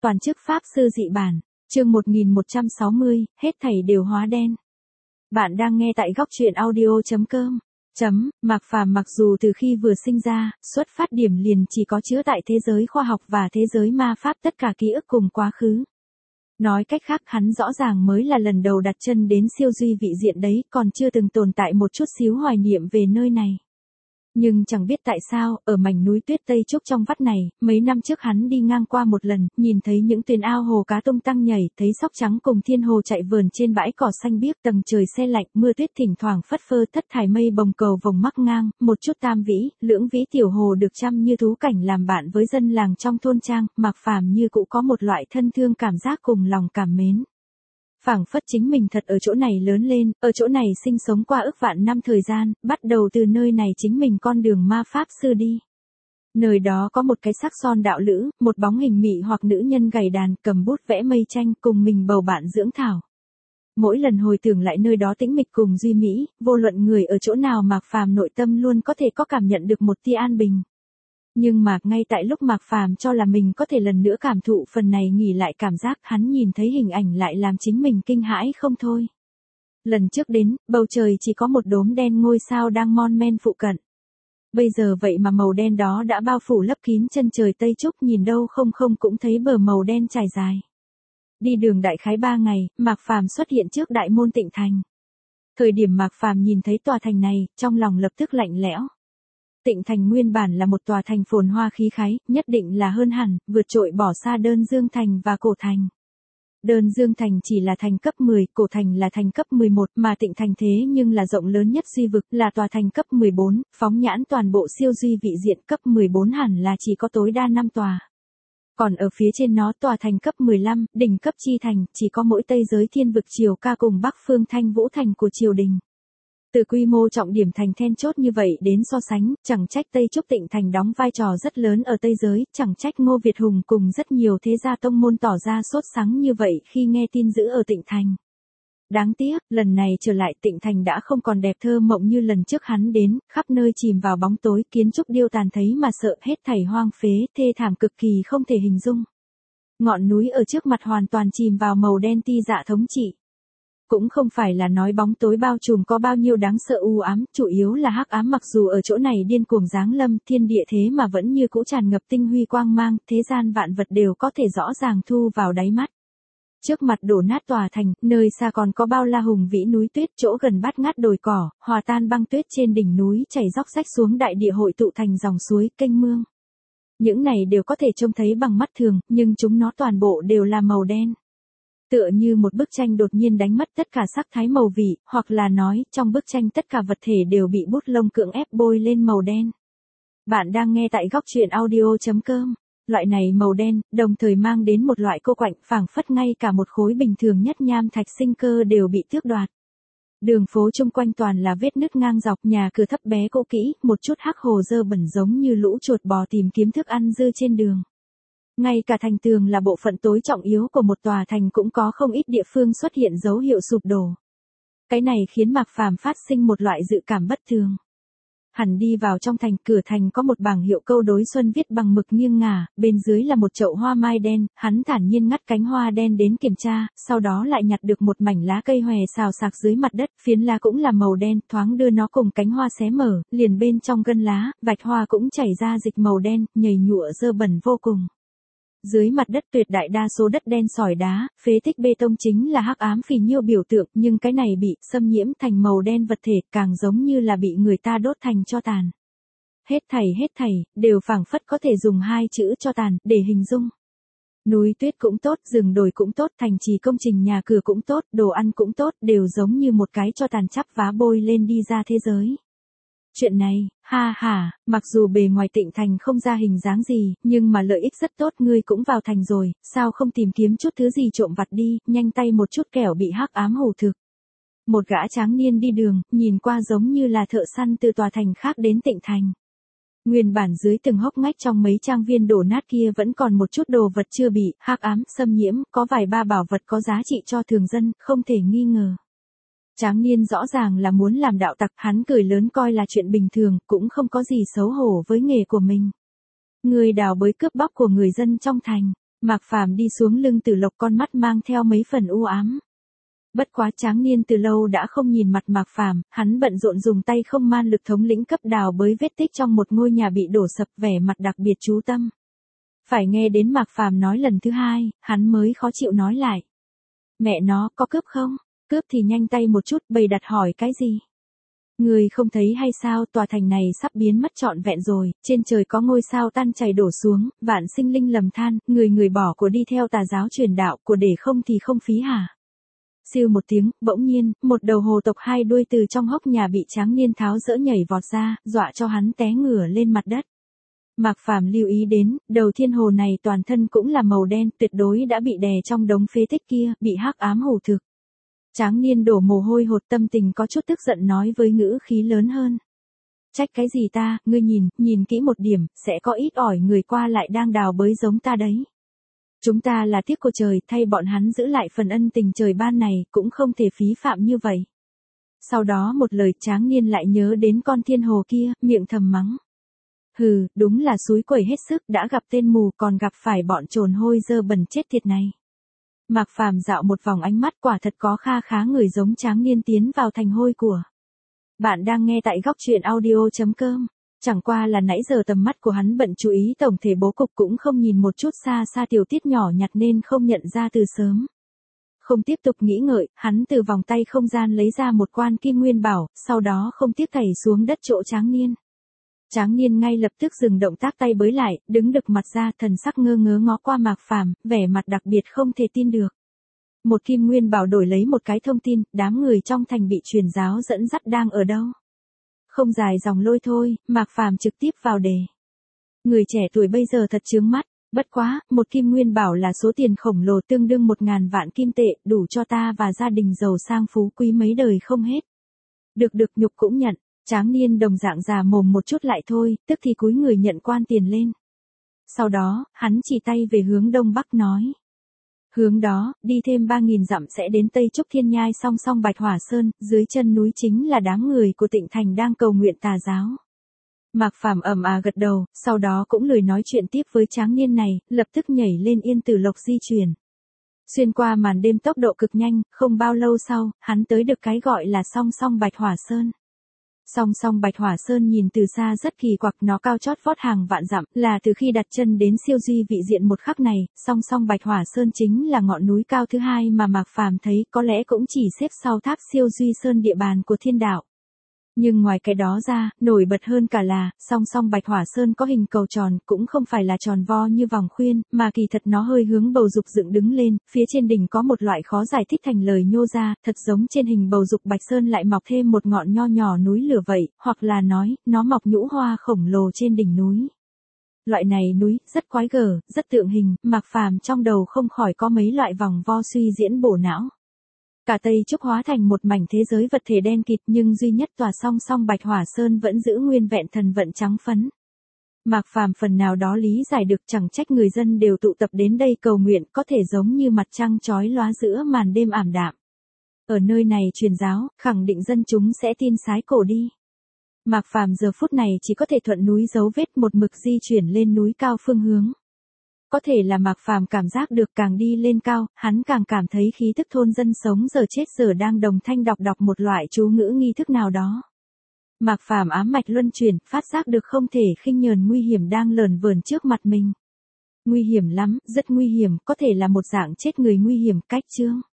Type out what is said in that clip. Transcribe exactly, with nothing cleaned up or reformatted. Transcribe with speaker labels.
Speaker 1: toàn chức pháp sư dị bản, chương một nghìn một trăm sáu mươi, hết thảy đều hóa đen. Bạn đang nghe tại góc truyện audio chấm com. Chấm, Mạc Phàm mặc dù từ khi vừa sinh ra, xuất phát điểm liền chỉ có chứa tại thế giới khoa học và thế giới ma pháp tất cả ký ức cùng quá khứ. Nói cách khác hắn rõ ràng mới là lần đầu đặt chân đến siêu duy vị diện đấy, còn chưa từng tồn tại một chút xíu hoài niệm về nơi này. Nhưng chẳng biết tại sao, ở mảnh núi tuyết Tây Trúc trong vắt này, mấy năm trước hắn đi ngang qua một lần, nhìn thấy những tuyền ao hồ cá tung tăng nhảy, thấy sóc trắng cùng thiên hồ chạy vườn trên bãi cỏ xanh biếc, tầng trời se lạnh, mưa tuyết thỉnh thoảng phất phơ, thất thải mây bồng cầu vòng mắc ngang, một chút tam vĩ, lưỡng vĩ tiểu hồ được chăm như thú cảnh làm bạn với dân làng trong thôn trang, Mạc Phàm như cũng có một loại thân thương cảm giác cùng lòng cảm mến. Phảng phất chính mình thật ở chỗ này lớn lên, ở chỗ này sinh sống qua ức vạn năm thời gian, bắt đầu từ nơi này chính mình con đường ma pháp sư đi. Nơi đó có một cái sắc son đạo lữ, một bóng hình mị hoặc nữ nhân gảy đàn, cầm bút vẽ mây tranh, cùng mình bầu bạn dưỡng thảo. Mỗi lần hồi tưởng lại nơi đó tĩnh mịch cùng duy mỹ, vô luận người ở chỗ nào Mạc Phàm nội tâm luôn có thể có cảm nhận được một tia an bình. Nhưng mà ngay tại lúc Mạc Phàm cho là mình có thể lần nữa cảm thụ phần này nghỉ lại cảm giác, hắn nhìn thấy hình ảnh lại làm chính mình kinh hãi không thôi. Lần trước đến, bầu trời chỉ có một đốm đen ngôi sao đang mon men phụ cận. Bây giờ vậy mà màu đen đó đã bao phủ lấp kín chân trời Tây Trúc, nhìn đâu không không cũng thấy bờ màu đen trải dài. Đi đường đại khái ba ngày, Mạc Phàm xuất hiện trước đại môn Tịnh Thành. Thời điểm Mạc Phàm nhìn thấy tòa thành này, trong lòng lập tức lạnh lẽo. Tịnh Thành nguyên bản là một tòa thành phồn hoa khí khái, nhất định là hơn hẳn, vượt trội bỏ xa Đơn Dương Thành và Cổ Thành. Đơn Dương Thành chỉ là thành cấp mười, Cổ Thành là thành cấp mười một, mà Tịnh Thành thế nhưng là rộng lớn nhất duy vực, là tòa thành cấp mười bốn, phóng nhãn toàn bộ siêu duy vị diện cấp mười bốn hẳn là chỉ có tối đa năm tòa. Còn ở phía trên nó tòa thành cấp mười lăm, đỉnh cấp chi thành, chỉ có mỗi Tây giới thiên vực Triều Ca cùng Bắc phương Thanh Vũ Thành của triều đình. Từ quy mô trọng điểm thành then chốt như vậy đến so sánh, chẳng trách Tây Trúc Tịnh Thành đóng vai trò rất lớn ở Tây giới, chẳng trách Ngô Việt Hùng cùng rất nhiều thế gia tông môn tỏ ra sốt sắng như vậy khi nghe tin dữ ở Tịnh Thành. Đáng tiếc, lần này trở lại Tịnh Thành đã không còn đẹp thơ mộng như lần trước hắn đến, khắp nơi chìm vào bóng tối, kiến trúc điêu tàn thấy mà sợ, hết thảy hoang phế, thê thảm cực kỳ không thể hình dung. Ngọn núi ở trước mặt hoàn toàn chìm vào màu đen ti dạ thống trị. Cũng không phải là nói bóng tối bao trùm có bao nhiêu đáng sợ u ám, chủ yếu là hắc ám, mặc dù ở chỗ này điên cuồng giáng lâm, thiên địa thế mà vẫn như cũ tràn ngập tinh huy quang mang, thế gian vạn vật đều có thể rõ ràng thu vào đáy mắt. Trước mặt đổ nát tòa thành, nơi xa còn có bao la hùng vĩ núi tuyết, chỗ gần bát ngát đồi cỏ, hòa tan băng tuyết trên đỉnh núi chảy róc rách xuống đại địa hội tụ thành dòng suối, kênh mương. Những này đều có thể trông thấy bằng mắt thường, nhưng chúng nó toàn bộ đều là màu đen. Tựa như một bức tranh đột nhiên đánh mất tất cả sắc thái màu vị, hoặc là nói, trong bức tranh tất cả vật thể đều bị bút lông cưỡng ép bôi lên màu đen. Bạn đang nghe tại góc truyện audio chấm com. Loại này màu đen, đồng thời mang đến một loại cô quạnh, phảng phất ngay cả một khối bình thường nhất nham thạch sinh cơ đều bị tước đoạt. Đường phố chung quanh toàn là vết nứt ngang dọc, nhà cửa thấp bé cũ kỹ, một chút hắc hồ dơ bẩn giống như lũ chuột bò tìm kiếm thức ăn dư trên đường. Ngay cả thành tường là bộ phận tối trọng yếu của một tòa thành cũng có không ít địa phương xuất hiện dấu hiệu sụp đổ. Cái này khiến Mạc Phàm phát sinh một loại dự cảm bất thường. Hẳn đi vào trong thành, cửa thành có một bảng hiệu câu đối xuân viết bằng mực nghiêng ngả, bên dưới là một chậu hoa mai đen, hắn thản nhiên ngắt cánh hoa đen đến kiểm tra, sau đó lại nhặt được một mảnh lá cây hòe xào xạc dưới mặt đất, phiến lá cũng là màu đen, thoáng đưa nó cùng cánh hoa xé mở, liền bên trong gân lá, vạch hoa cũng chảy ra dịch màu đen, nhầy nhụa dơ bẩn vô cùng. Dưới mặt đất tuyệt đại đa số đất đen sỏi đá, phế tích bê tông chính là hắc ám phì nhiêu biểu tượng, nhưng cái này bị xâm nhiễm thành màu đen vật thể, càng giống như là bị người ta đốt thành tro tàn. Hết thảy hết thảy, đều phảng phất có thể dùng hai chữ tro tàn, để hình dung. Núi tuyết cũng tốt, rừng đồi cũng tốt, thành trì công trình nhà cửa cũng tốt, đồ ăn cũng tốt, đều giống như một cái tro tàn chắp vá bôi lên đi ra thế giới. Chuyện này, ha ha, mặc dù bề ngoài Tịnh Thành không ra hình dáng gì, nhưng mà lợi ích rất tốt, ngươi cũng vào thành rồi, sao không tìm kiếm chút thứ gì trộm vặt đi, nhanh tay một chút kẻo bị hắc ám hủ thực. Một gã tráng niên đi đường, nhìn qua giống như là thợ săn từ tòa thành khác đến Tịnh Thành. Nguyên bản dưới từng hốc ngách trong mấy trang viên đổ nát kia vẫn còn một chút đồ vật chưa bị hắc ám xâm nhiễm, có vài ba bảo vật có giá trị cho thường dân, không thể nghi ngờ. Tráng niên rõ ràng là muốn làm đạo tặc, hắn cười lớn coi là chuyện bình thường, cũng không có gì xấu hổ với nghề của mình. Người đào bới cướp bóc của người dân trong thành. Mạc Phàm đi xuống lưng Tử Lộc, con mắt mang theo mấy phần u ám. Bất quá Tráng Niên từ lâu đã không nhìn mặt Mạc Phàm, hắn bận rộn dùng tay không man lực thống lĩnh cấp đào bới vết tích trong một ngôi nhà bị đổ sập, vẻ mặt đặc biệt chú tâm. Phải nghe đến Mạc Phàm nói lần thứ hai, hắn mới khó chịu nói lại. Mẹ nó, có cướp không? Cướp thì nhanh tay một chút, bày đặt hỏi cái gì? Người không thấy hay sao, tòa thành này sắp biến mất trọn vẹn rồi, trên trời có ngôi sao tan chảy đổ xuống, vạn sinh linh lầm than, người người bỏ của đi theo tà giáo truyền đạo, của để không thì không phí hả? Siêu một tiếng, bỗng nhiên, một đầu hồ tộc hai đuôi từ trong hốc nhà bị Tráng Niên tháo dỡ nhảy vọt ra, dọa cho hắn té ngửa lên mặt đất. Mạc Phàm lưu ý đến, đầu thiên hồ này toàn thân cũng là màu đen, tuyệt đối đã bị đè trong đống phế tích kia, bị hắc ám hủ thực. Tráng Niên đổ mồ hôi hột, tâm tình có chút tức giận nói với ngữ khí lớn hơn. Trách cái gì ta, ngươi nhìn, nhìn kỹ một điểm, sẽ có ít ỏi người qua lại đang đào bới giống ta đấy. Chúng ta là tiếc của trời, thay bọn hắn giữ lại phần ân tình trời ban này, cũng không thể phí phạm như vậy. Sau đó một lời Tráng Niên lại nhớ đến con thiên hồ kia, miệng thầm mắng. Hừ, đúng là xúi quẩy hết sức, đã gặp tên mù còn gặp phải bọn trồn hôi dơ bẩn chết tiệt này. Mạc Phàm dạo một vòng ánh mắt, quả thật có kha khá người giống Tráng Niên tiến vào thành hôi của. Bạn đang nghe tại góc truyện audio chấm com. Chẳng qua là nãy giờ tầm mắt của hắn bận chú ý tổng thể bố cục, cũng không nhìn một chút xa xa tiểu tiết nhỏ nhặt nên không nhận ra từ sớm. Không tiếp tục nghĩ ngợi, hắn từ vòng tay không gian lấy ra một quan kim nguyên bảo, sau đó không tiếc thảy xuống đất chỗ Tráng Niên. Tráng Niên ngay lập tức dừng động tác tay bới lại, đứng đực mặt ra, thần sắc ngơ ngớ ngó qua Mạc Phàm, vẻ mặt đặc biệt không thể tin được. Một kim nguyên bảo đổi lấy một cái thông tin, đám người trong thành bị truyền giáo dẫn dắt đang ở đâu? Không dài dòng lôi thôi, Mạc Phàm trực tiếp vào đề. Người trẻ tuổi bây giờ thật chướng mắt, bất quá, một kim nguyên bảo là số tiền khổng lồ, tương đương một ngàn vạn kim tệ, đủ cho ta và gia đình giàu sang phú quý mấy đời không hết. Được được, nhục cũng nhận. Tráng Niên đồng dạng già mồm một chút lại thôi, tức thì cúi người nhận quan tiền lên. Sau đó, hắn chỉ tay về hướng đông bắc nói. Hướng đó, đi thêm ba nghìn dặm sẽ đến Tây Trúc Thiên Nhai song song Bạch Hỏa Sơn, dưới chân núi chính là đám người của Tịnh Thành đang cầu nguyện tà giáo. Mạc Phàm ầm à gật đầu, sau đó cũng lười nói chuyện tiếp với Tráng Niên này, lập tức nhảy lên Yên Tử Lộc di chuyển. Xuyên qua màn đêm tốc độ cực nhanh, không bao lâu sau, hắn tới được cái gọi là song song Bạch Hỏa Sơn. Song song Bạch Hỏa Sơn nhìn từ xa rất kỳ quặc, nó cao chót vót hàng vạn dặm, là từ khi đặt chân đến siêu duy vị diện một khắc này, song song Bạch Hỏa Sơn chính là ngọn núi cao thứ hai mà Mạc Phàm thấy, có lẽ cũng chỉ xếp sau tháp siêu duy sơn địa bàn của thiên đạo. Nhưng ngoài cái đó ra, nổi bật hơn cả là, song song Bạch Hỏa Sơn có hình cầu tròn, cũng không phải là tròn vo như vòng khuyên, mà kỳ thật nó hơi hướng bầu dục dựng đứng lên, phía trên đỉnh có một loại khó giải thích thành lời nhô ra, thật giống trên hình bầu dục Bạch Sơn lại mọc thêm một ngọn nho nhỏ núi lửa vậy, hoặc là nói, nó mọc nhũ hoa khổng lồ trên đỉnh núi. Loại này núi, rất quái gở, rất tượng hình, Mạc Phàm trong đầu không khỏi có mấy loại vòng vo suy diễn bổ não. Cả Tây Trúc hóa thành một mảnh thế giới vật thể đen kịt, nhưng duy nhất tòa song song Bạch Hỏa Sơn vẫn giữ nguyên vẹn thần vận trắng phấn. Mạc Phàm phần nào đó lý giải được, chẳng trách người dân đều tụ tập đến đây cầu nguyện, có thể giống như mặt trăng chói lóa giữa màn đêm ảm đạm. Ở nơi này truyền giáo, khẳng định dân chúng sẽ tin sái cổ đi. Mạc Phàm giờ phút này chỉ có thể thuận núi dấu vết một mực di chuyển lên núi cao phương hướng. Có thể là Mạc Phàm cảm giác được càng đi lên cao, hắn càng cảm thấy khí thức thôn dân sống giờ chết giờ đang đồng thanh đọc đọc một loại chú ngữ nghi thức nào đó. Mạc Phàm ám mạch luân chuyển, phát giác được không thể khinh nhờn nguy hiểm đang lờn vờn trước mặt mình. Nguy hiểm lắm, rất nguy hiểm, có thể là một dạng chết người nguy hiểm, cách chương.